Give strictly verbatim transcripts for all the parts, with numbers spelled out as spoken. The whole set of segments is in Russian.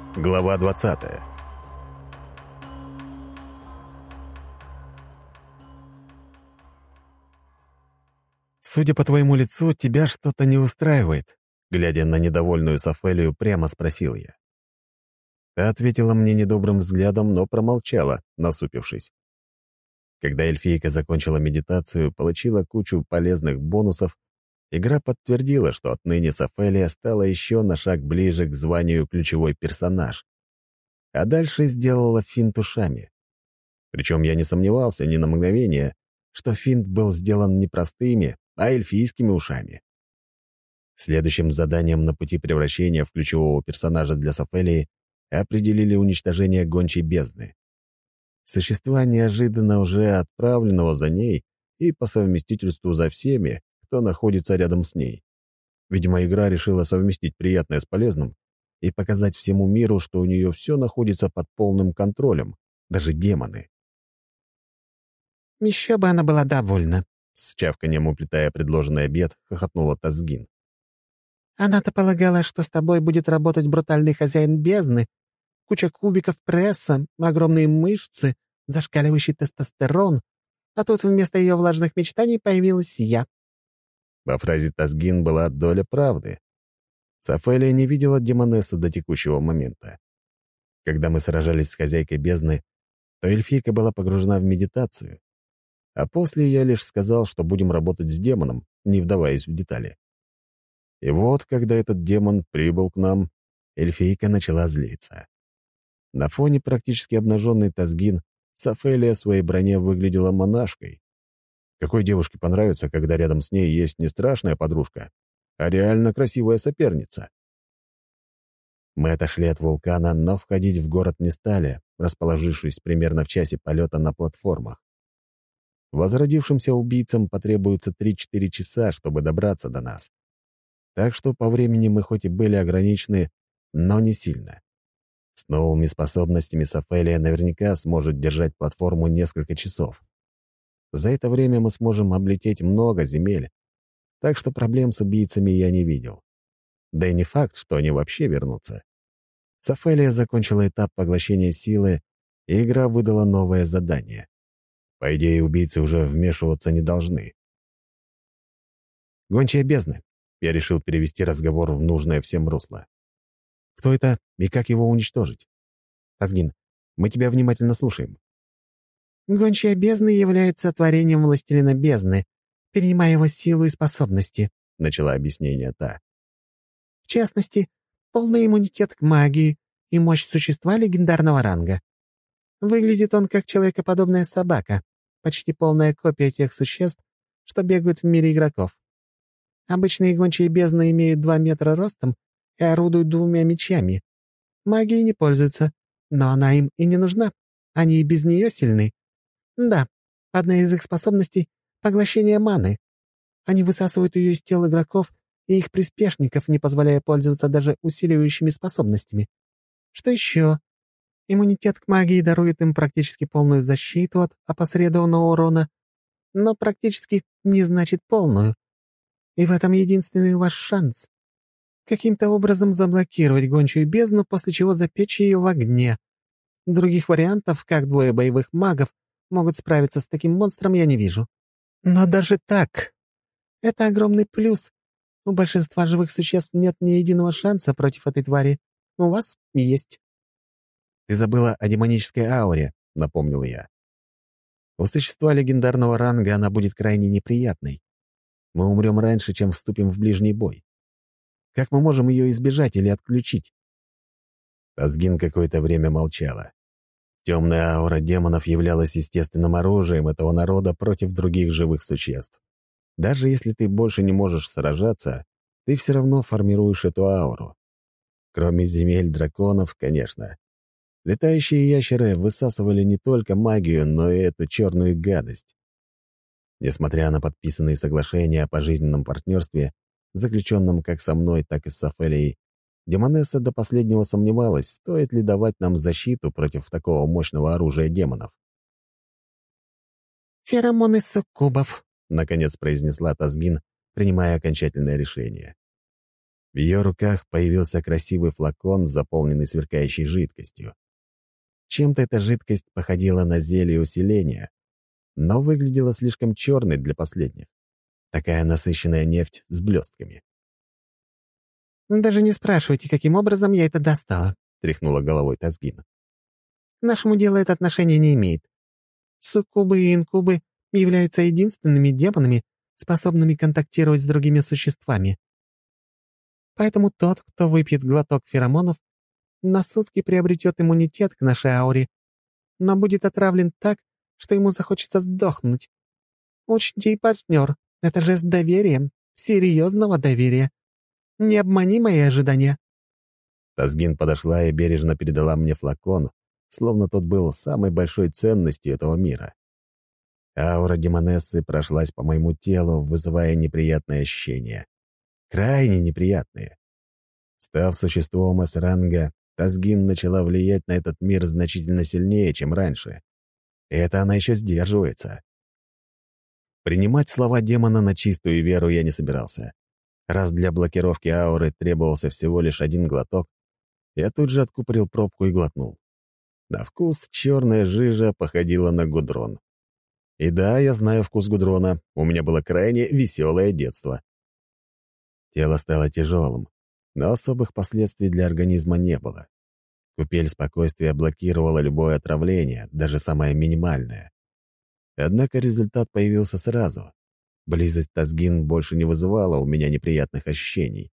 Глава двадцатая. «Судя по твоему лицу, тебя что-то не устраивает», — глядя на недовольную Сафелию, прямо спросил я. Та ответила мне недобрым взглядом, но промолчала, насупившись. Когда эльфийка закончила медитацию, получила кучу полезных бонусов, игра подтвердила, что отныне Сафелия стала еще на шаг ближе к званию ключевой персонаж. А дальше сделала финт ушами. Причем я не сомневался ни на мгновение, что финт был сделан не простыми, а эльфийскими ушами. Следующим заданием на пути превращения в ключевого персонажа для Сафелии определили уничтожение гончей бездны. Существа, неожиданно уже отправленного за ней и по совместительству за всеми, кто находится рядом с ней. Видимо, игра решила совместить приятное с полезным и показать всему миру, что у нее все находится под полным контролем, даже демоны. «Еще бы она была довольна», — с чавканием уплетая предложенный обед, хохотнула Тазгин. «Она-то полагала, что с тобой будет работать брутальный хозяин бездны, куча кубиков пресса, огромные мышцы, зашкаливающий тестостерон, а тут вместо ее влажных мечтаний появилась я». Во фразе Тазгин была доля правды. Сафелия не видела демонессу до текущего момента. Когда мы сражались с хозяйкой бездны, то эльфийка была погружена в медитацию, а после я лишь сказал, что будем работать с демоном, не вдаваясь в детали. И вот, когда этот демон прибыл к нам, эльфийка начала злиться. На фоне практически обнаженной Тазгин Сафелия в своей броне выглядела монашкой. Какой девушке понравится, когда рядом с ней есть не страшная подружка, а реально красивая соперница? Мы отошли от вулкана, но входить в город не стали, расположившись примерно в часе полета на платформах. Возродившимся убийцам потребуется три-четыре часа, чтобы добраться до нас. Так что по времени мы хоть и были ограничены, но не сильно. С новыми способностями Сафелия наверняка сможет держать платформу несколько часов. За это время мы сможем облететь много земель, так что проблем с убийцами я не видел. Да и не факт, что они вообще вернутся. Сафелия закончила этап поглощения силы, и игра выдала новое задание. По идее, убийцы уже вмешиваться не должны. «Гончая бездны», — я решил перевести разговор в нужное всем русло. «Кто это и как его уничтожить? Тазгин, мы тебя внимательно слушаем». «Гончая бездны является творением властелина бездны, перенимая его силу и способности», — начала объяснение та. «В частности, полный иммунитет к магии и мощь существа легендарного ранга. Выглядит он как человекоподобная собака, почти полная копия тех существ, что бегают в мире игроков. Обычные гончие бездны имеют два метра ростом и орудуют двумя мечами. Магией не пользуются, но она им и не нужна. Они и без нее сильны. Да, одна из их способностей — поглощение маны. Они высасывают ее из тел игроков и их приспешников, не позволяя пользоваться даже усиливающими способностями. Что еще? Иммунитет к магии дарует им практически полную защиту от опосредованного урона, но практически не значит полную. И в этом единственный ваш шанс. Каким-то образом заблокировать гончую бездну, после чего запечь ее в огне. Других вариантов, как двое боевых магов могут справиться с таким монстром, я не вижу. Но даже так, это огромный плюс. У большинства живых существ нет ни единого шанса против этой твари. У вас есть. «Ты забыла о демонической ауре», — напомнил я. «У существа легендарного ранга она будет крайне неприятной. Мы умрем раньше, чем вступим в ближний бой. Как мы можем ее избежать или отключить?» Тазгин какое-то время молчала. Темная аура демонов являлась естественным оружием этого народа против других живых существ. Даже если ты больше не можешь сражаться, ты все равно формируешь эту ауру. Кроме земель драконов, конечно. Летающие ящеры высасывали не только магию, но и эту черную гадость. Несмотря на подписанные соглашения о пожизненном партнерстве, заключенном как со мной, так и с Сафелией, демонесса до последнего сомневалась, стоит ли давать нам защиту против такого мощного оружия демонов. «Феромоны суккубов», — наконец произнесла Тазгин, принимая окончательное решение. В ее руках появился красивый флакон, заполненный сверкающей жидкостью. Чем-то эта жидкость походила на зелье усиления, но выглядела слишком черной для последних. Такая насыщенная нефть с блестками. «Даже не спрашивайте, каким образом я это достала», — тряхнула головой Тазгин. «К нашему делу это отношения не имеет. Суккубы и инкубы являются единственными демонами, способными контактировать с другими существами. Поэтому тот, кто выпьет глоток феромонов, на сутки приобретет иммунитет к нашей ауре, но будет отравлен так, что ему захочется сдохнуть. Учти, партнер, это жест доверия, серьезного доверия. Не обмани мои ожидания». Тазгин подошла и бережно передала мне флакон, словно тот был самой большой ценностью этого мира. Аура демонессы прошлась по моему телу, вызывая неприятные ощущения. Крайне неприятные. Став существом эс-ранга, Тазгин начала влиять на этот мир значительно сильнее, чем раньше. И это она еще сдерживается. Принимать слова демона на чистую веру я не собирался. Раз для блокировки ауры требовался всего лишь один глоток, я тут же откупорил пробку и глотнул. На вкус черная жижа походила на гудрон. И да, я знаю вкус гудрона, у меня было крайне веселое детство. Тело стало тяжелым, но особых последствий для организма не было. Купель спокойствия блокировала любое отравление, даже самое минимальное. Однако результат появился сразу. Близость Тазгин больше не вызывала у меня неприятных ощущений.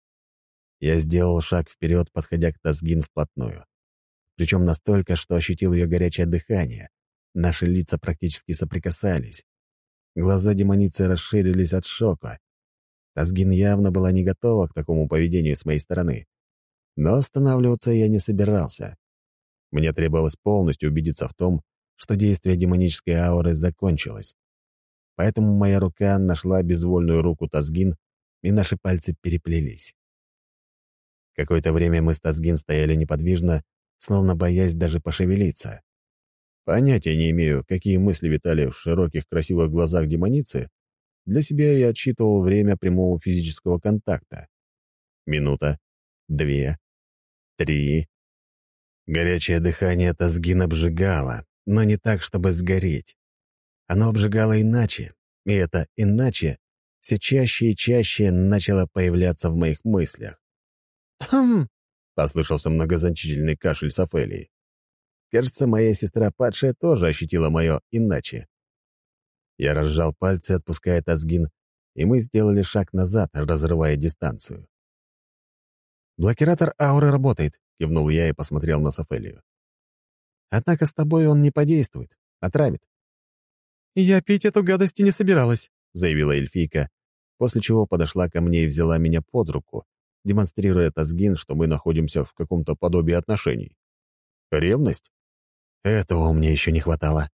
Я сделал шаг вперед, подходя к Тазгин вплотную. Причем настолько, что ощутил ее горячее дыхание. Наши лица практически соприкасались. Глаза демоницы расширились от шока. Тазгин явно была не готова к такому поведению с моей стороны. Но останавливаться я не собирался. Мне требовалось полностью убедиться в том, что действие демонической ауры закончилось. Поэтому моя рука нашла безвольную руку Тазгин, и наши пальцы переплелись. Какое-то время мы с Тазгин стояли неподвижно, словно боясь даже пошевелиться. Понятия не имею, какие мысли витали в широких красивых глазах демоницы. Для себя я отсчитывал время прямого физического контакта. Минута, две, три. Горячее дыхание Тазгин обжигало, но не так, чтобы сгореть. Оно обжигало иначе, и это «иначе» все чаще и чаще начало появляться в моих мыслях. «Хм!» — послышался многозначительный кашель с Офелией. Кажется, моя сестра падшая тоже ощутила мое «иначе». Я разжал пальцы, отпуская Тазгин, и мы сделали шаг назад, разрывая дистанцию. «Блокиратор ауры работает», — кивнул я и посмотрел на Софелию. «Однако с тобой он не подействует, отравит». «Я пить эту гадость и не собиралась», — заявила эльфийка, после чего подошла ко мне и взяла меня под руку, демонстрируя Тазгин, что мы находимся в каком-то подобии отношений. Ревность? Этого мне еще не хватало.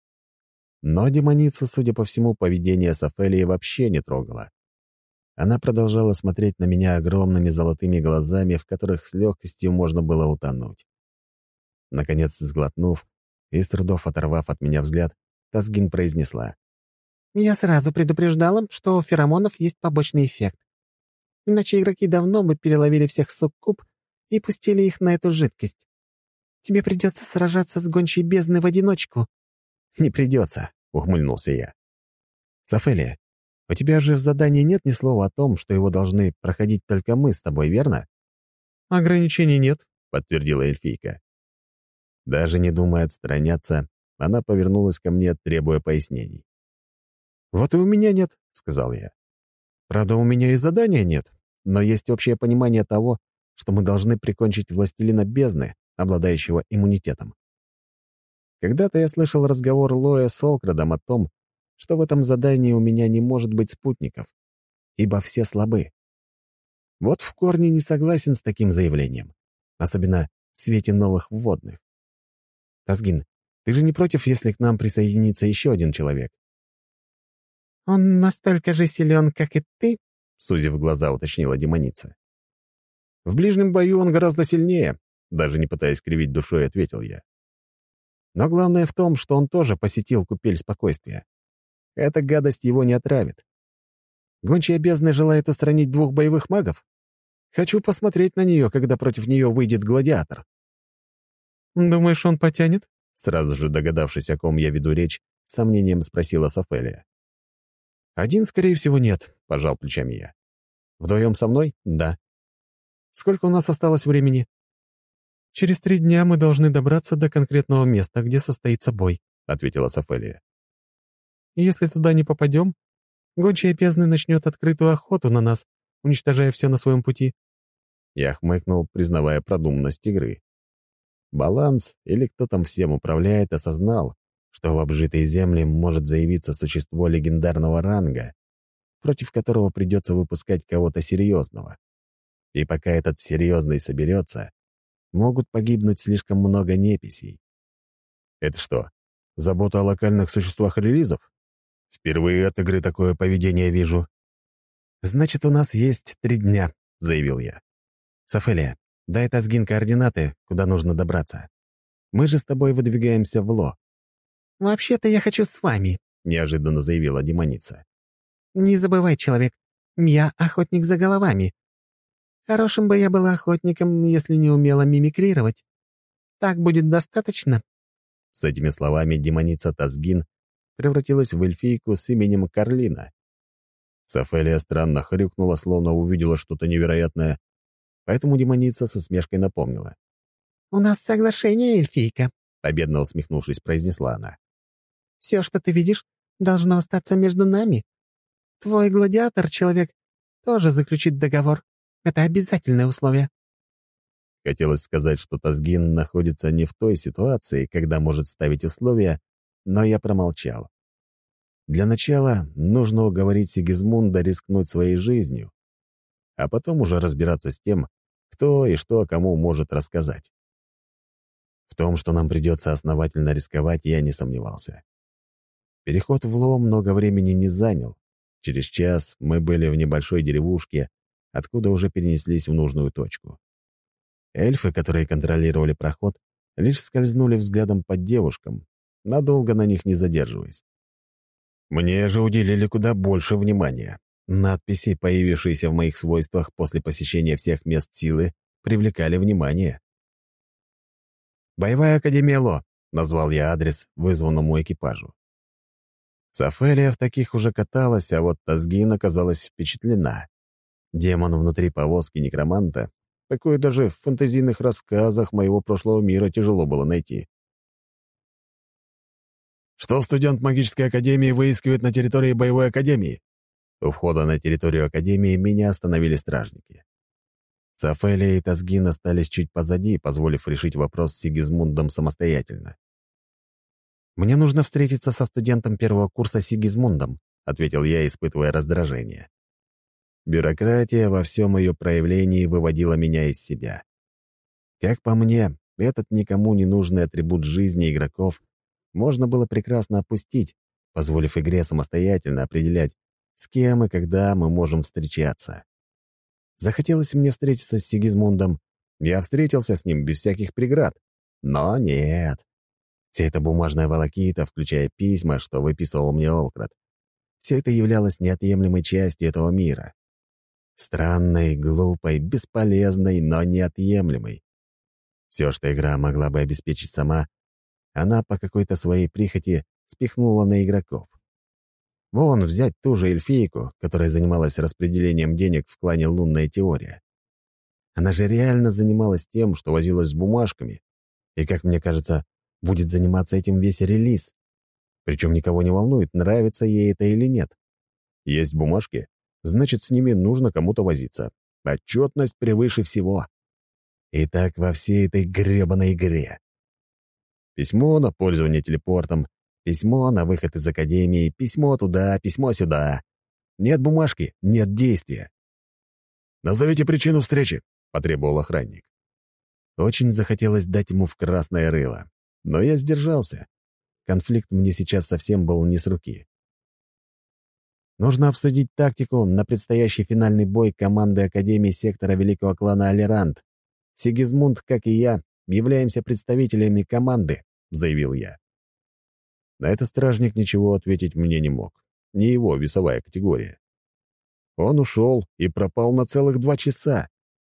Но демоницу, судя по всему, поведение Софелии вообще не трогало. Она продолжала смотреть на меня огромными золотыми глазами, в которых с легкостью можно было утонуть. Наконец, сглотнув и с трудов оторвав от меня взгляд, Тазгин произнесла. «Я сразу предупреждала, что у феромонов есть побочный эффект. Иначе игроки давно бы переловили всех суккуб и пустили их на эту жидкость. Тебе придется сражаться с гончей бездны в одиночку». «Не придется», — ухмыльнулся я. «Софелия, у тебя же в задании нет ни слова о том, что его должны проходить только мы с тобой, верно?» «Ограничений нет», — подтвердила эльфийка. Даже не думая отстраняться, она повернулась ко мне, требуя пояснений. «Вот и у меня нет», — сказал я. «Правда, у меня и задания нет, но есть общее понимание того, что мы должны прикончить властелина бездны, обладающего иммунитетом. Когда-то я слышал разговор Лоя с Олкрадом о том, что в этом задании у меня не может быть спутников, ибо все слабы. Вот в корне не согласен с таким заявлением, особенно в свете новых вводных. Тазгин, ты же не против, если к нам присоединится еще один человек?» «Он настолько же силен, как и ты?» — сузив глаза, уточнила демоница. «В ближнем бою он гораздо сильнее», — даже не пытаясь кривить душой, ответил я. «Но главное в том, что он тоже посетил купель спокойствия. Эта гадость его не отравит. Гончая бездны желает устранить двух боевых магов? Хочу посмотреть на нее, когда против нее выйдет гладиатор». «Думаешь, он потянет?» Сразу же догадавшись, о ком я веду речь, с сомнением спросила Софелия. «Один, скорее всего, нет», — пожал плечами я. «Вдвоем со мной? Да. Сколько у нас осталось времени?» «Через три дня мы должны добраться до конкретного места, где состоится бой», — ответила Софелия. «Если туда не попадем, гончая бездны начнет открытую охоту на нас, уничтожая все на своем пути». Я хмыкнул, признавая продуманность игры. Баланс, или кто там всем управляет, осознал, что в обжитые земли может заявиться существо легендарного ранга, против которого придется выпускать кого-то серьезного. И пока этот серьезный соберется, могут погибнуть слишком много неписей. Это что, забота о локальных существах релизов? Впервые от игры такое поведение вижу. «Значит, у нас есть три дня», — заявил я. «Софелия, дай Тазгин координаты, куда нужно добраться. Мы же с тобой выдвигаемся в Ло». «Вообще-то я хочу с вами», — неожиданно заявила демоница. «Не забывай, человек, я охотник за головами. Хорошим бы я была охотником, если не умела мимикрировать. Так будет достаточно?» С этими словами демоница Тазгин превратилась в эльфийку с именем Карлина. Софелия странно хрюкнула, словно увидела что-то невероятное, поэтому демоница со смешкой напомнила. «У нас соглашение, эльфийка», — победно усмехнувшись, произнесла она. «Все, что ты видишь, должно остаться между нами. Твой гладиатор, человек, тоже заключит договор. Это обязательное условие». Хотелось сказать, что Тазгин находится не в той ситуации, когда может ставить условия, но я промолчал. Для начала нужно уговорить Сигизмунда рискнуть своей жизнью, а потом уже разбираться с тем, кто и что кому может рассказать. В том, что нам придется основательно рисковать, я не сомневался. Переход в Ло много времени не занял. Через час мы были в небольшой деревушке, откуда уже перенеслись в нужную точку. Эльфы, которые контролировали проход, лишь скользнули взглядом по девушкам, надолго на них не задерживаясь. Мне же уделили куда больше внимания. Надписи, появившиеся в моих свойствах после посещения всех мест силы, привлекали внимание. «Боевая академия Ло», — назвал я адрес вызванному экипажу. Софелия в таких уже каталась, а вот Тазгин оказалась впечатлена. Демон внутри повозки некроманта, такое даже в фэнтезийных рассказах моего прошлого мира тяжело было найти. «Что студент магической академии выискивает на территории боевой академии?» У входа на территорию академии меня остановили стражники. Софелия и Тазгин остались чуть позади, позволив решить вопрос с Сигизмундом самостоятельно. «Мне нужно встретиться со студентом первого курса Сигизмундом», — ответил я, испытывая раздражение. Бюрократия во всем ее проявлении выводила меня из себя. Как по мне, этот никому не нужный атрибут жизни игроков можно было прекрасно опустить, позволив игре самостоятельно определять, с кем и когда мы можем встречаться. Захотелось мне встретиться с Сигизмундом, я встретился с ним без всяких преград. Но нет. Вся эта бумажная волокита, включая письма, что выписывал мне Олкрат, все это являлось неотъемлемой частью этого мира. Странной, глупой, бесполезной, но неотъемлемой. Все, что игра могла бы обеспечить сама, она по какой-то своей прихоти спихнула на игроков. Вон взять ту же эльфийку, которая занималась распределением денег в клане «Лунная теория». Она же реально занималась тем, что возилась с бумажками, и, как мне кажется, будет заниматься этим весь релиз. Причем никого не волнует, нравится ей это или нет. Есть бумажки, значит, с ними нужно кому-то возиться. Отчетность превыше всего. И так во всей этой гребаной игре. Письмо на пользование телепортом, письмо на выход из академии, письмо туда, письмо сюда. Нет бумажки, нет действия. «Назовите причину встречи», — потребовал охранник. Очень захотелось дать ему в красное рыло, но я сдержался. Конфликт мне сейчас совсем был не с руки. Нужно обсудить тактику на предстоящий финальный бой команды Академии сектора Великого клана Алерант. Сигизмунд, как и я, являемся представителями команды, — заявил я. На это стражник ничего ответить мне не мог. Не его весовая категория. Он ушел и пропал на целых два часа.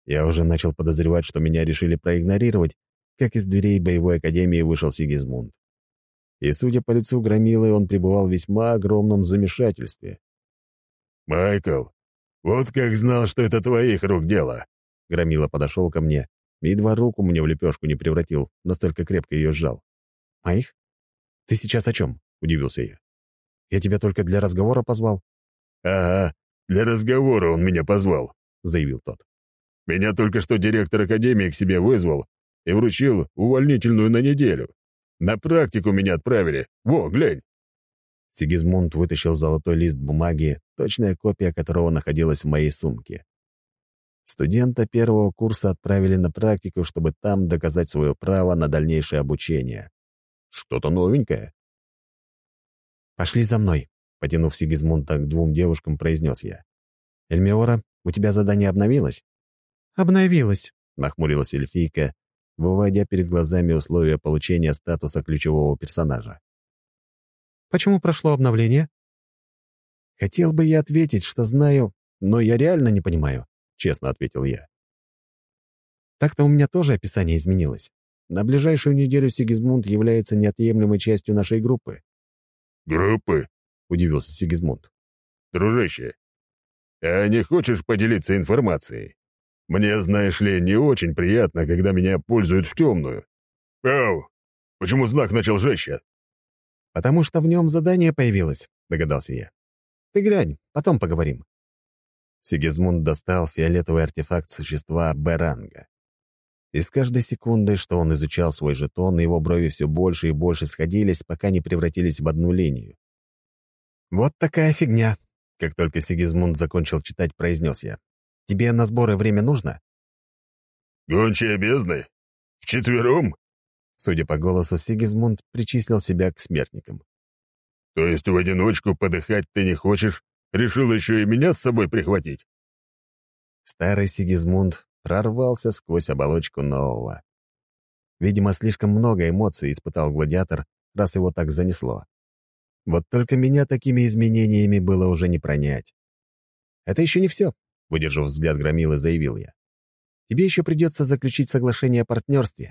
Я уже начал подозревать, что меня решили проигнорировать, как из дверей боевой академии вышел Сигизмунд. И, судя по лицу громилы, он пребывал в весьма огромном замешательстве. «Майкл, вот как знал, что это твоих рук дело!» Громила подошел ко мне, и едва руку мне в лепешку не превратил, настолько крепко ее сжал. «Моих? Ты сейчас о чем?» — удивился я. «Я тебя только для разговора позвал». «Ага, для разговора он меня позвал», — заявил тот. «Меня только что директор академии к себе вызвал и вручил увольнительную на неделю. На практику меня отправили. Во, глянь!» Сигизмунд вытащил золотой лист бумаги, точная копия которого находилась в моей сумке. Студента первого курса отправили на практику, чтобы там доказать свое право на дальнейшее обучение. Что-то новенькое. «Пошли за мной», — потянув Сигизмунда к двум девушкам, произнес я. «Эльмиора, у тебя задание обновилось?» «Обновилось», — нахмурилась эльфийка, выводя перед глазами условия получения статуса ключевого персонажа. «Почему прошло обновление?» «Хотел бы я ответить, что знаю, но я реально не понимаю», — честно ответил я. «Так-то у меня тоже описание изменилось. На ближайшую неделю Сигизмунд является неотъемлемой частью нашей группы». «Группы?» — удивился Сигизмунд. «Дружище, а не хочешь поделиться информацией? Мне, знаешь ли, не очень приятно, когда меня пользуют в темную». «Ау! Почему знак начал жечься?» «Потому что в нем задание появилось», — догадался я. «Ты глянь, потом поговорим». Сигизмунд достал фиолетовый артефакт существа Б-ранга. И с каждой секундой, что он изучал свой жетон, его брови все больше и больше сходились, пока не превратились в одну линию. «Вот такая фигня», — как только Сигизмунд закончил читать, произнес я. «Тебе на сборы время нужно?» «Гончие бездны? Вчетвером?» Судя по голосу, Сигизмунд причислил себя к смертникам. «То есть в одиночку подыхать ты не хочешь? Решил еще и меня с собой прихватить?» Старый Сигизмунд прорвался сквозь оболочку нового. Видимо, слишком много эмоций испытал гладиатор, раз его так занесло. Вот только меня такими изменениями было уже не пронять. «Это еще не все», — выдержав взгляд громилы, заявил я. «Тебе еще придется заключить соглашение о партнерстве».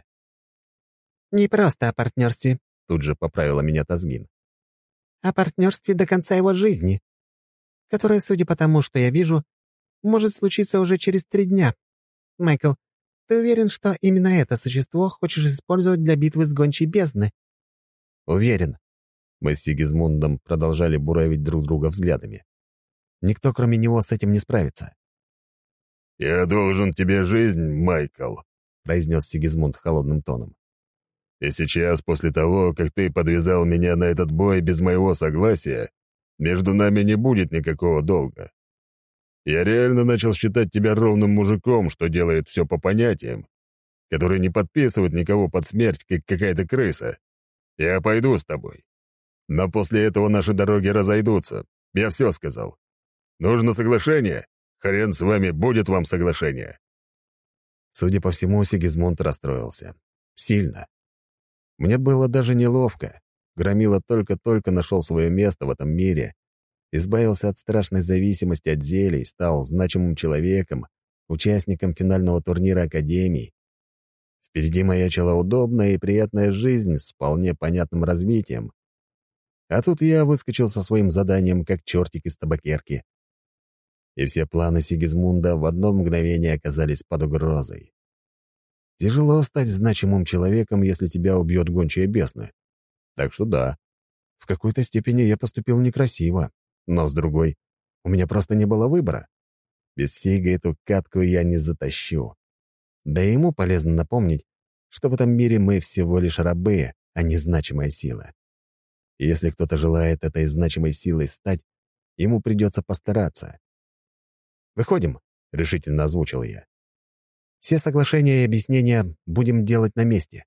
«Не просто о партнерстве», — тут же поправила меня Тазгин. «О партнерстве до конца его жизни, которое, судя по тому, что я вижу, может случиться уже через три дня. Майкл, ты уверен, что именно это существо хочешь использовать для битвы с гончей бездны?» «Уверен». Мы с Сигизмундом продолжали буравить друг друга взглядами. Никто, кроме него, с этим не справится. «Я должен тебе жизнь, Майкл», — произнес Сигизмунд холодным тоном. «И сейчас, после того, как ты подвязал меня на этот бой без моего согласия, между нами не будет никакого долга. Я реально начал считать тебя ровным мужиком, что делает все по понятиям, который не подписывает никого под смерть, как какая-то крыса. Я пойду с тобой. Но после этого наши дороги разойдутся. Я все сказал. Нужно соглашение? Хрен с вами, будет вам соглашение». Судя по всему, Сигизмунд расстроился. Сильно. Мне было даже неловко. Громила только-только нашел свое место в этом мире, избавился от страшной зависимости от зелий, стал значимым человеком, участником финального турнира Академии. Впереди маячила удобная и приятная жизнь с вполне понятным развитием. А тут я выскочил со своим заданием, как чертик из табакерки. И все планы Сигизмунда в одно мгновение оказались под угрозой. Тяжело стать значимым человеком, если тебя убьет гончая бездна. Так что да, в какой-то степени я поступил некрасиво, но с другой, у меня просто не было выбора. Без Сига эту катку я не затащу. Да и ему полезно напомнить, что в этом мире мы всего лишь рабы, а не значимая сила. И если кто-то желает этой значимой силой стать, ему придется постараться. «Выходим», — решительно озвучил я. «Все соглашения и объяснения будем делать на месте».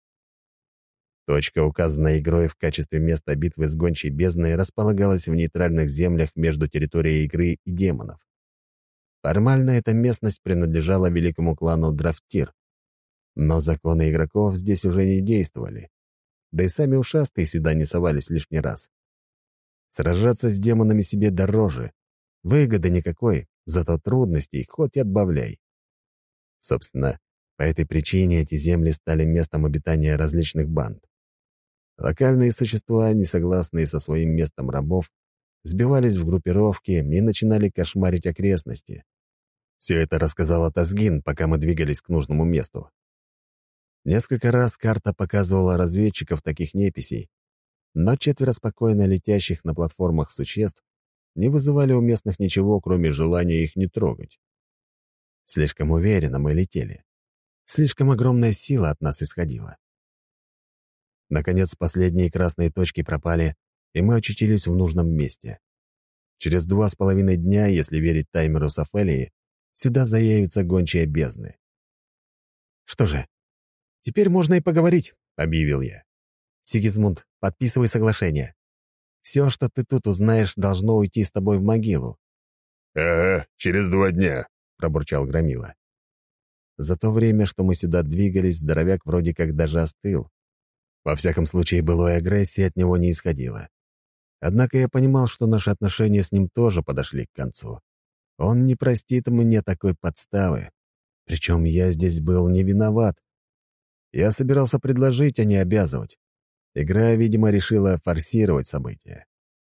Точка, указанная игрой в качестве места битвы с гончей бездной, располагалась в нейтральных землях между территорией игры и демонов. Формально эта местность принадлежала великому клану Драфтир, но законы игроков здесь уже не действовали. Да и сами ушастые сюда не совались лишний раз. Сражаться с демонами себе дороже. Выгоды никакой, зато трудностей хоть и отбавляй. Собственно, по этой причине эти земли стали местом обитания различных банд. Локальные существа, несогласные со своим местом рабов, сбивались в группировки и начинали кошмарить окрестности. Все это рассказала Тазгин, пока мы двигались к нужному месту. Несколько раз карта показывала разведчиков таких неписей, но четверо спокойно летящих на платформах существ не вызывали у местных ничего, кроме желания их не трогать. Слишком уверенно мы летели. Слишком огромная сила от нас исходила. Наконец, последние красные точки пропали, и мы очутились в нужном месте. Через два с половиной дня, если верить таймеру Сафелии, сюда заявятся гончие бездны. «Что же, теперь можно и поговорить», — объявил я. «Сигизмунд, подписывай соглашение. Все, что ты тут узнаешь, должно уйти с тобой в могилу». «Ага, через два дня», — пробурчал Громила. За то время, что мы сюда двигались, здоровяк вроде как даже остыл. Во всяком случае, былой агрессии от него не исходило. Однако я понимал, что наши отношения с ним тоже подошли к концу. Он не простит мне такой подставы. Причем я здесь был не виноват. Я собирался предложить, а не обязывать. Игра, видимо, решила форсировать события.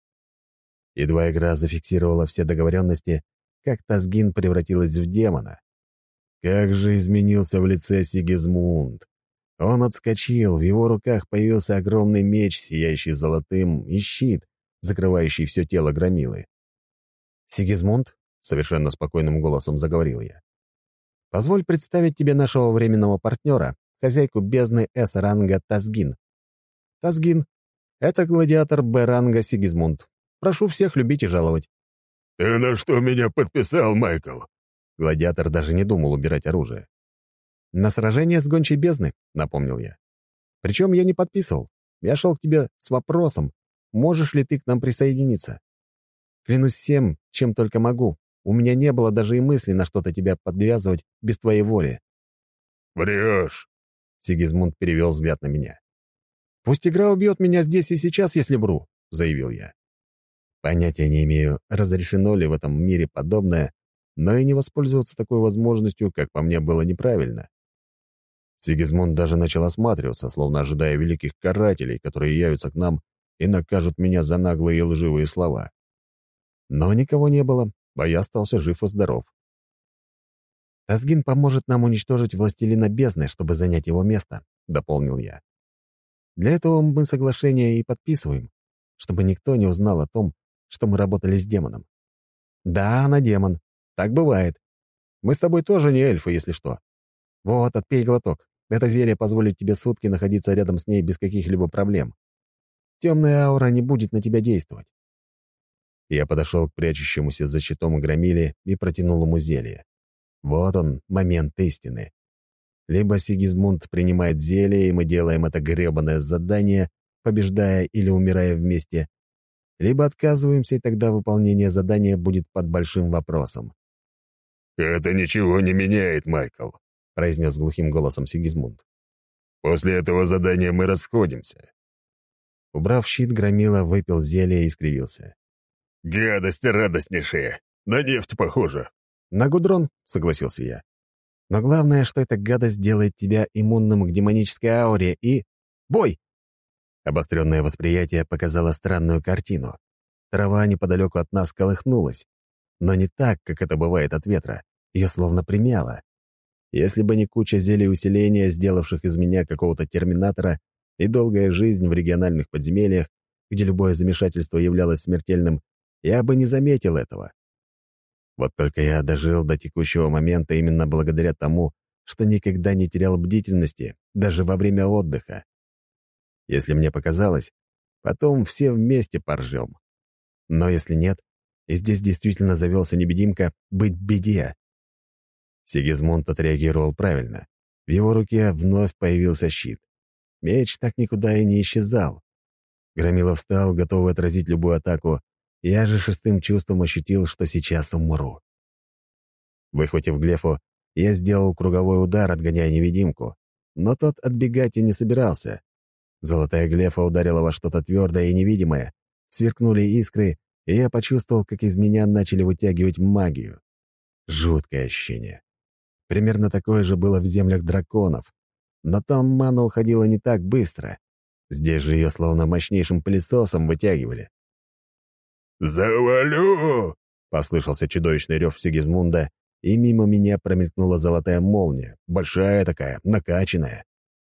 Едва игра зафиксировала все договоренности, как Тазгин превратилась в демона. Как же изменился в лице Сигизмунд! Он отскочил, в его руках появился огромный меч, сияющий золотым, и щит, закрывающий все тело Громилы. «Сигизмунд», — совершенно спокойным голосом заговорил я, — «позволь представить тебе нашего временного партнера, хозяйку бездны С-ранга Тазгин. Тазгин — это гладиатор Б-ранга Сигизмунд. Прошу всех любить и жаловать». «Ты на что меня подписал, Майкл?» Гладиатор даже не думал убирать оружие. «На сражение с гончей бездны», — напомнил я. «Причем я не подписывал. Я шел к тебе с вопросом, можешь ли ты к нам присоединиться. Клянусь всем, чем только могу. У меня не было даже и мысли на что-то тебя подвязывать без твоей воли». «Врешь!» — Сигизмунд перевел взгляд на меня. «Пусть игра убьет меня здесь и сейчас, если вру», — заявил я. Понятия не имею, разрешено ли в этом мире подобное, но и не воспользоваться такой возможностью, как по мне, было неправильно. Сигизмунд даже начал осматриваться, словно ожидая великих карателей, которые явятся к нам и накажут меня за наглые и лживые слова. Но никого не было, а я остался жив и здоров. «Тазгин поможет нам уничтожить властелина бездны, чтобы занять его место», — дополнил я. «Для этого мы соглашение и подписываем, чтобы никто не узнал о том, что мы работали с демоном. Да, она демон. Так бывает. Мы с тобой тоже не эльфы, если что. Вот, отпей глоток. Это зелье позволит тебе сутки находиться рядом с ней без каких-либо проблем. Темная аура не будет на тебя действовать». Я подошел к прячущемуся за щитом Громиле и протянул ему зелье. Вот он, момент истины. Либо Сигизмунд принимает зелье, и мы делаем это гребаное задание, побеждая или умирая вместе, либо отказываемся, и тогда выполнение задания будет под большим вопросом. «Это ничего не меняет, Майкл», — произнес глухим голосом Сигизмунд. «После этого задания мы расходимся». Убрав щит, Громила выпил зелье и скривился. «Гадость радостнейшая. На нефть похоже». «На гудрон», — согласился я. «Но главное, что эта гадость делает тебя иммунным к демонической ауре и... Бой!» Обостренное восприятие показало странную картину. Трава неподалеку от нас колыхнулась, но не так, как это бывает от ветра. Ее словно примяло. Если бы не куча зелий усиления, сделавших из меня какого-то терминатора, и долгая жизнь в региональных подземельях, где любое замешательство являлось смертельным, я бы не заметил этого. Вот только я дожил до текущего момента именно благодаря тому, что никогда не терял бдительности, даже во время отдыха. Если мне показалось, потом все вместе поржем. Но если нет, и здесь действительно завелся невидимка, быть беде. Сигизмунд отреагировал правильно. В его руке вновь появился щит. Меч так никуда и не исчезал. Громила встал, готовый отразить любую атаку. Я же шестым чувством ощутил, что сейчас умру. Выхватив глефу, я сделал круговой удар, отгоняя невидимку. Но тот отбегать и не собирался. Золотая глефа ударила во что-то твердое и невидимое. Сверкнули искры, и я почувствовал, как из меня начали вытягивать магию. Жуткое ощущение. Примерно такое же было в землях драконов, но там мана уходила не так быстро. Здесь же ее словно мощнейшим пылесосом вытягивали. «Завалю!» — послышался чудовищный рев Сигизмунда, и мимо меня промелькнула золотая молния, большая такая, накачанная.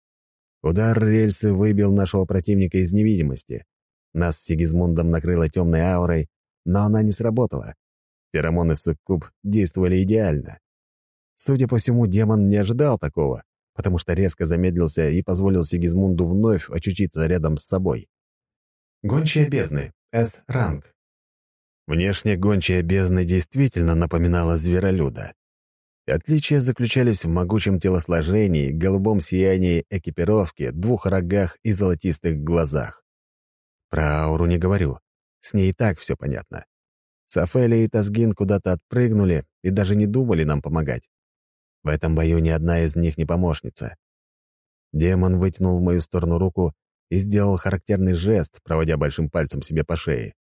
Удар рельсы выбил нашего противника из невидимости. Нас с Сигизмундом накрыло темной аурой, но она не сработала. Феромоны суккуб действовали идеально. Судя по всему, демон не ожидал такого, потому что резко замедлился и позволил Сигизмунду вновь очутиться рядом с собой. Гончая бездны. С-ранг. Внешне гончая бездны действительно напоминала зверолюда. Отличия заключались в могучем телосложении, голубом сиянии экипировки, двух рогах и золотистых глазах. Про ауру не говорю. С ней и так все понятно. Сафелия и Тазгин куда-то отпрыгнули и даже не думали нам помогать. В этом бою ни одна из них не помощница. Демон вытянул в мою сторону руку и сделал характерный жест, проводя большим пальцем себе по шее.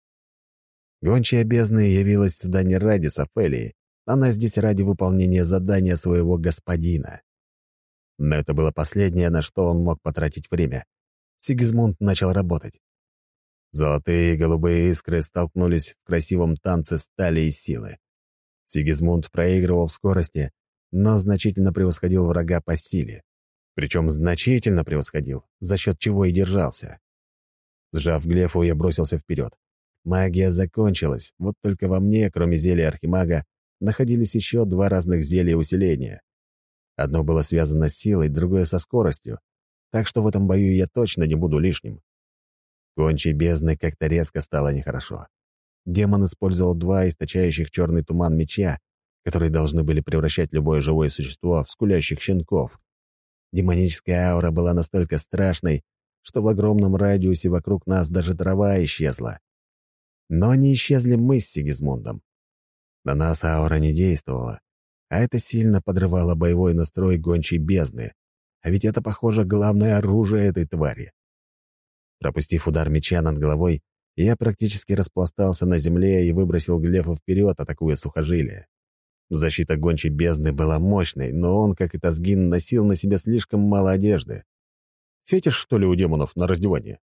Гончая бездны явилась сюда не ради Сафелии, она здесь ради выполнения задания своего господина. Но это было последнее, на что он мог потратить время. Сигизмунд начал работать. Золотые и голубые искры столкнулись в красивом танце стали и силы. Сигизмунд проигрывал в скорости, но значительно превосходил врага по силе. Причем значительно превосходил, за счет чего и держался. Сжав глефу, я бросился вперед. Магия закончилась, вот только во мне, кроме зелья архимага, находились еще два разных зелья усиления. Одно было связано с силой, другое — со скоростью, так что в этом бою я точно не буду лишним. Гончей бездны как-то резко стало нехорошо. Демон использовал два источающих черный туман меча, которые должны были превращать любое живое существо в скулящих щенков. Демоническая аура была настолько страшной, что в огромном радиусе вокруг нас даже трава исчезла. Но не исчезли мы с Сигизмундом. На нас аура не действовала, а это сильно подрывало боевой настрой гончей бездны. А ведь это, похоже, главное оружие этой твари. Пропустив удар меча над головой, я практически распластался на земле и выбросил глефу вперед, атакуя сухожилие. Защита гончей бездны была мощной, но он, как и Тазгин, носил на себе слишком мало одежды. Фетиш, что ли, у демонов на раздевание?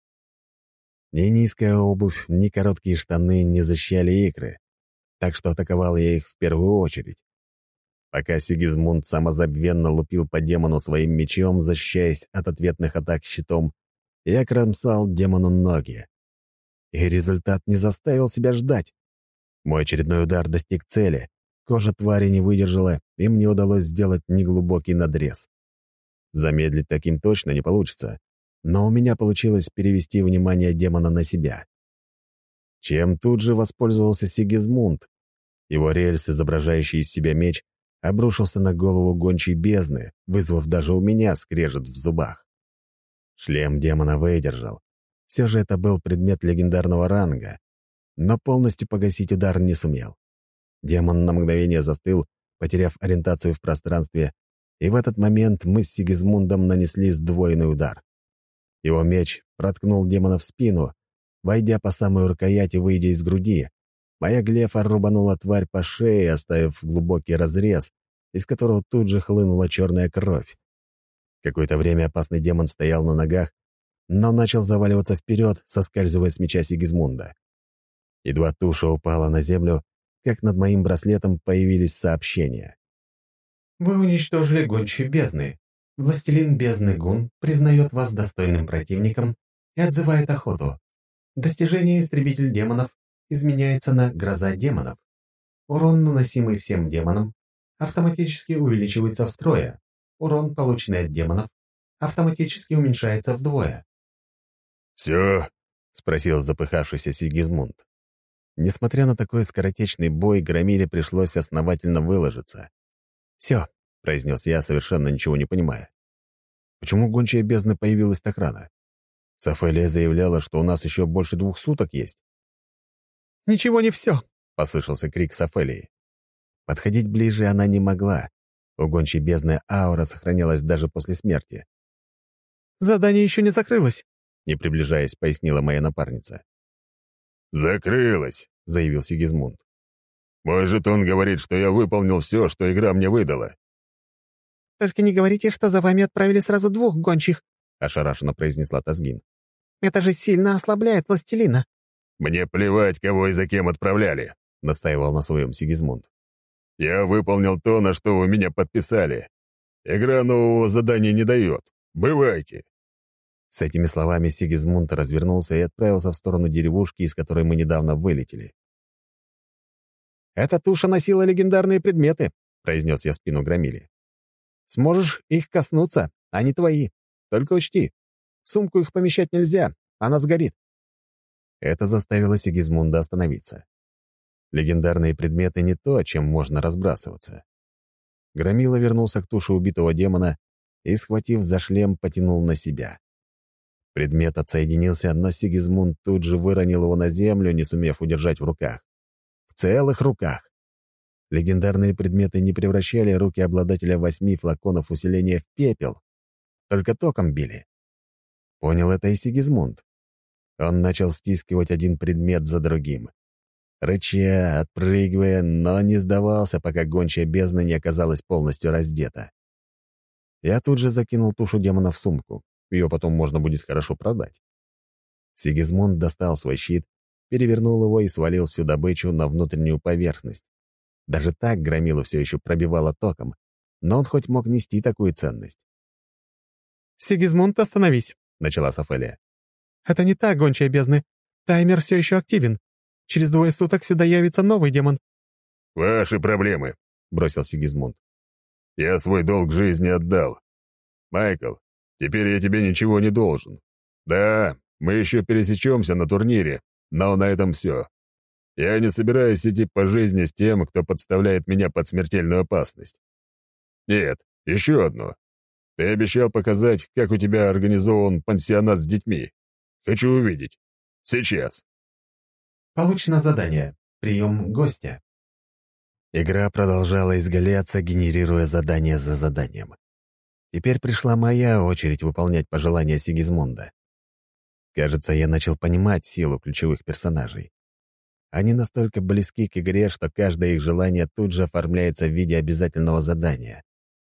Ни низкая обувь, ни короткие штаны не защищали икры, так что атаковал я их в первую очередь. Пока Сигизмунд самозабвенно лупил по демону своим мечом, защищаясь от ответных атак щитом, я кромсал демону ноги. И результат не заставил себя ждать. Мой очередной удар достиг цели. Кожа твари не выдержала, и мне удалось сделать неглубокий надрез. Замедлить таким точно не получится, но у меня получилось перевести внимание демона на себя. Чем тут же воспользовался Сигизмунд. Его рельс, изображающий из себя меч, обрушился на голову гончей бездны, вызвав даже у меня скрежет в зубах. Шлем демона выдержал. Все же это был предмет легендарного ранга, но полностью погасить удар не сумел. Демон на мгновение застыл, потеряв ориентацию в пространстве, и в этот момент мы с Сигизмундом нанесли сдвоенный удар. Его меч проткнул демона в спину, войдя по самую рукоять и выйдя из груди. Моя глефа рубанула тварь по шее, оставив глубокий разрез, из которого тут же хлынула черная кровь. Какое-то время опасный демон стоял на ногах, но начал заваливаться вперед, соскальзывая с меча Сигизмунда. Едва туша упала на землю, как над моим браслетом появились сообщения. Вы уничтожили гончую бездны. Властелин бездны Гун признает вас достойным противником и отзывает охоту. Достижение истребитель демонов изменяется на гроза демонов. Урон, наносимый всем демонам, автоматически увеличивается втрое. Урон, полученный от демонов, автоматически уменьшается вдвое. «Все?» — спросил запыхавшийся Сигизмунд. Несмотря на такой скоротечный бой, Громиле пришлось основательно выложиться. «Все», — произнес я, совершенно ничего не понимая. «Почему гончая бездны появилась так рано? Сафелия заявляла, что у нас еще больше двух суток есть». «Ничего не все», — послышался крик Сафелии. Подходить ближе она не могла. У гончей бездны аура сохранялась даже после смерти. «Задание еще не закрылось», — не приближаясь, пояснила моя напарница. «Закрылась», — заявил Сигизмунд. «Мой жетон говорит, что я выполнил все, что игра мне выдала». «Только не говорите, что за вами отправили сразу двух гончих», — ошарашенно произнесла Тазгин. «Это же сильно ослабляет властелина». «Мне плевать, кого и за кем отправляли», — настаивал на своем Сигизмунд. «Я выполнил то, на что вы меня подписали. Игра нового задания не дает. Бывайте». С этими словами Сигизмунд развернулся и отправился в сторону деревушки, из которой мы недавно вылетели. «Эта туша носила легендарные предметы», — произнес я в спину Громиле. «Сможешь их коснуться, они твои. Только учти, в сумку их помещать нельзя, она сгорит». Это заставило Сигизмунда остановиться. Легендарные предметы — не то, чем можно разбрасываться. Громила вернулся к туше убитого демона и, схватив за шлем, потянул на себя. Предмет отсоединился, но Сигизмунд тут же выронил его на землю, не сумев удержать в руках. В целых руках. Легендарные предметы не превращали руки обладателя восьми флаконов усиления в пепел, только током били. Понял это и Сигизмунд. Он начал стискивать один предмет за другим. Рыча, отпрыгивая, но не сдавался, пока гончая бездна не оказалась полностью раздета. Я тут же закинул тушу демона в сумку. Ее потом можно будет хорошо продать. Сигизмунд достал свой щит, перевернул его и свалил всю добычу на внутреннюю поверхность. Даже так Громилу все еще пробивало током, но он хоть мог нести такую ценность. «Сигизмунд, остановись», — начала Сафелия. «Это не та гончая бездны. Таймер все еще активен. Через двое суток сюда явится новый демон». «Ваши проблемы», — бросил Сигизмунд. «Я свой долг жизни отдал. Майкл, теперь я тебе ничего не должен. Да, мы еще пересечемся на турнире, но на этом все. Я не собираюсь идти по жизни с тем, кто подставляет меня под смертельную опасность. Нет, еще одно. Ты обещал показать, как у тебя организован пансионат с детьми. Хочу увидеть. Сейчас». Получено задание. Прием гостя. Игра продолжала изгаляться, генерируя задание за заданием. Теперь пришла моя очередь выполнять пожелания Сигизмунда. Кажется, я начал понимать силу ключевых персонажей. Они настолько близки к игре, что каждое их желание тут же оформляется в виде обязательного задания.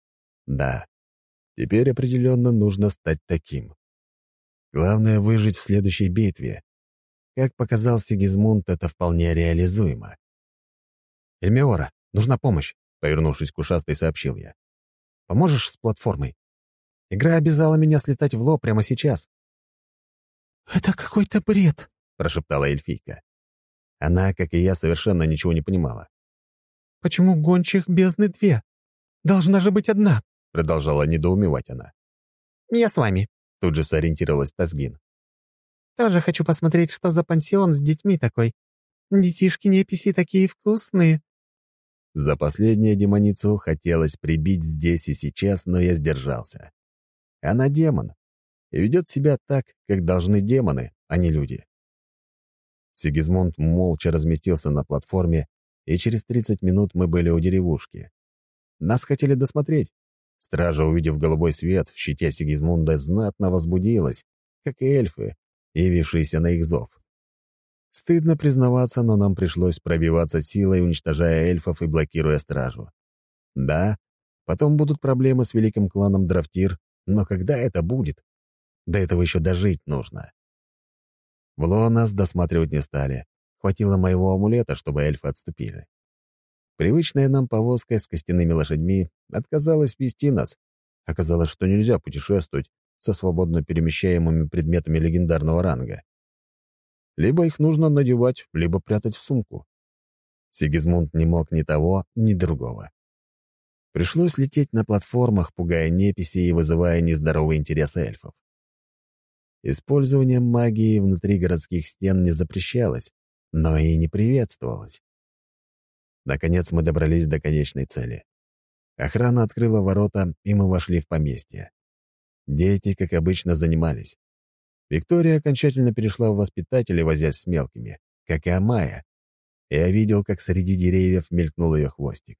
Да, теперь определенно нужно стать таким. Главное — выжить в следующей битве. Как показал Сигизмунд, это вполне реализуемо. «Эльмиора, нужна помощь», — повернувшись к ушастой, сообщил я. «Поможешь с платформой? Игра обязала меня слетать в Ло прямо сейчас». «Это какой-то бред», — прошептала эльфийка. Она, как и я, совершенно ничего не понимала. «Почему гончих бездны две? Должна же быть одна», — продолжала недоумевать она. «Я с вами», — тут же сориентировалась Тазгин. «Тоже хочу посмотреть, что за пансион с детьми такой. Детишки-неписи такие вкусные». За последнее демоницу хотелось прибить здесь и сейчас, но я сдержался. Она демон и ведет себя так, как должны демоны, а не люди. Сигизмунд молча разместился на платформе, и через тридцать минут мы были у деревушки. Нас хотели досмотреть. Стража, увидев голубой свет, в щите Сигизмунда знатно возбудилась, как и эльфы, явившиеся на их зов. Стыдно признаваться, но нам пришлось пробиваться силой, уничтожая эльфов и блокируя стражу. Да, потом будут проблемы с великим кланом Драфтир, но когда это будет? До этого еще дожить нужно. В Ло нас досматривать не стали. Хватило моего амулета, чтобы эльфы отступили. Привычная нам повозка с костяными лошадьми отказалась вести нас. Оказалось, что нельзя путешествовать со свободно перемещаемыми предметами легендарного ранга. Либо их нужно надевать, либо прятать в сумку. Сигизмунд не мог ни того, ни другого. Пришлось лететь на платформах, пугая неписи и вызывая нездоровый интерес эльфов. Использование магии внутри городских стен не запрещалось, но и не приветствовалось. Наконец мы добрались до конечной цели. Охрана открыла ворота, и мы вошли в поместье. Дети, как обычно, занимались. Виктория окончательно перешла в воспитателей, возясь с мелкими, как и Амая. Я видел, как среди деревьев мелькнул ее хвостик.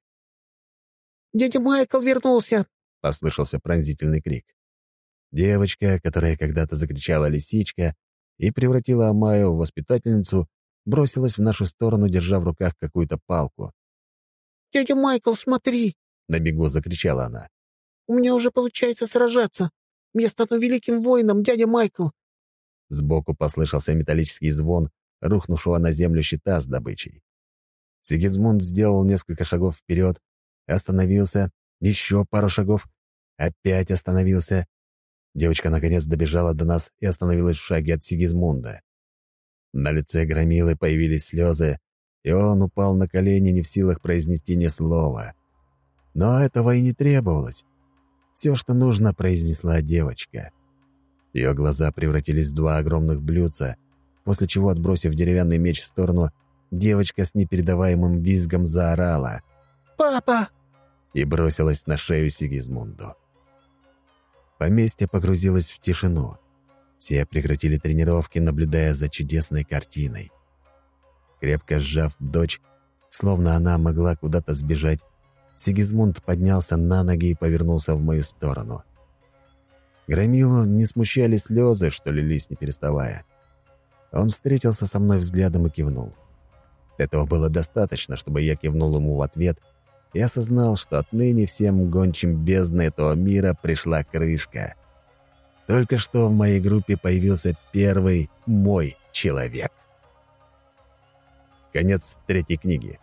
«Дядя Майкл вернулся!» — послышался пронзительный крик. Девочка, которая когда-то закричала «лисичка» и превратила Амаю в воспитательницу, бросилась в нашу сторону, держа в руках какую-то палку. «Дядя Майкл, смотри!» — на бегу закричала она. У меня уже получается сражаться. Я стану великим воином, дядя Майкл!» Сбоку послышался металлический звон рухнувшего на землю щита с добычей. Сигизмунд сделал несколько шагов вперед, остановился, еще пару шагов, опять остановился. Девочка наконец добежала до нас и остановилась в шаге от Сигизмунда. На лице Громилы появились слезы, и он упал на колени, не в силах произнести ни слова. Но этого и не требовалось. Все, что нужно, произнесла девочка. Ее глаза превратились в два огромных блюдца, после чего, отбросив деревянный меч в сторону, девочка с непередаваемым визгом заорала «Папа!» и бросилась на шею Сигизмунду. Поместье погрузилось в тишину. Все прекратили тренировки, наблюдая за чудесной картиной. Крепко сжав дочь, словно она могла куда-то сбежать, Сигизмунд поднялся на ноги и повернулся в мою сторону. Громилу не смущали слезы, что лились не переставая. Он встретился со мной взглядом и кивнул. Этого было достаточно, чтобы я кивнул ему в ответ и осознал, что отныне всем гончим бездны этого мира пришла крышка. Только что в моей группе появился первый мой человек. Конец третьей книги.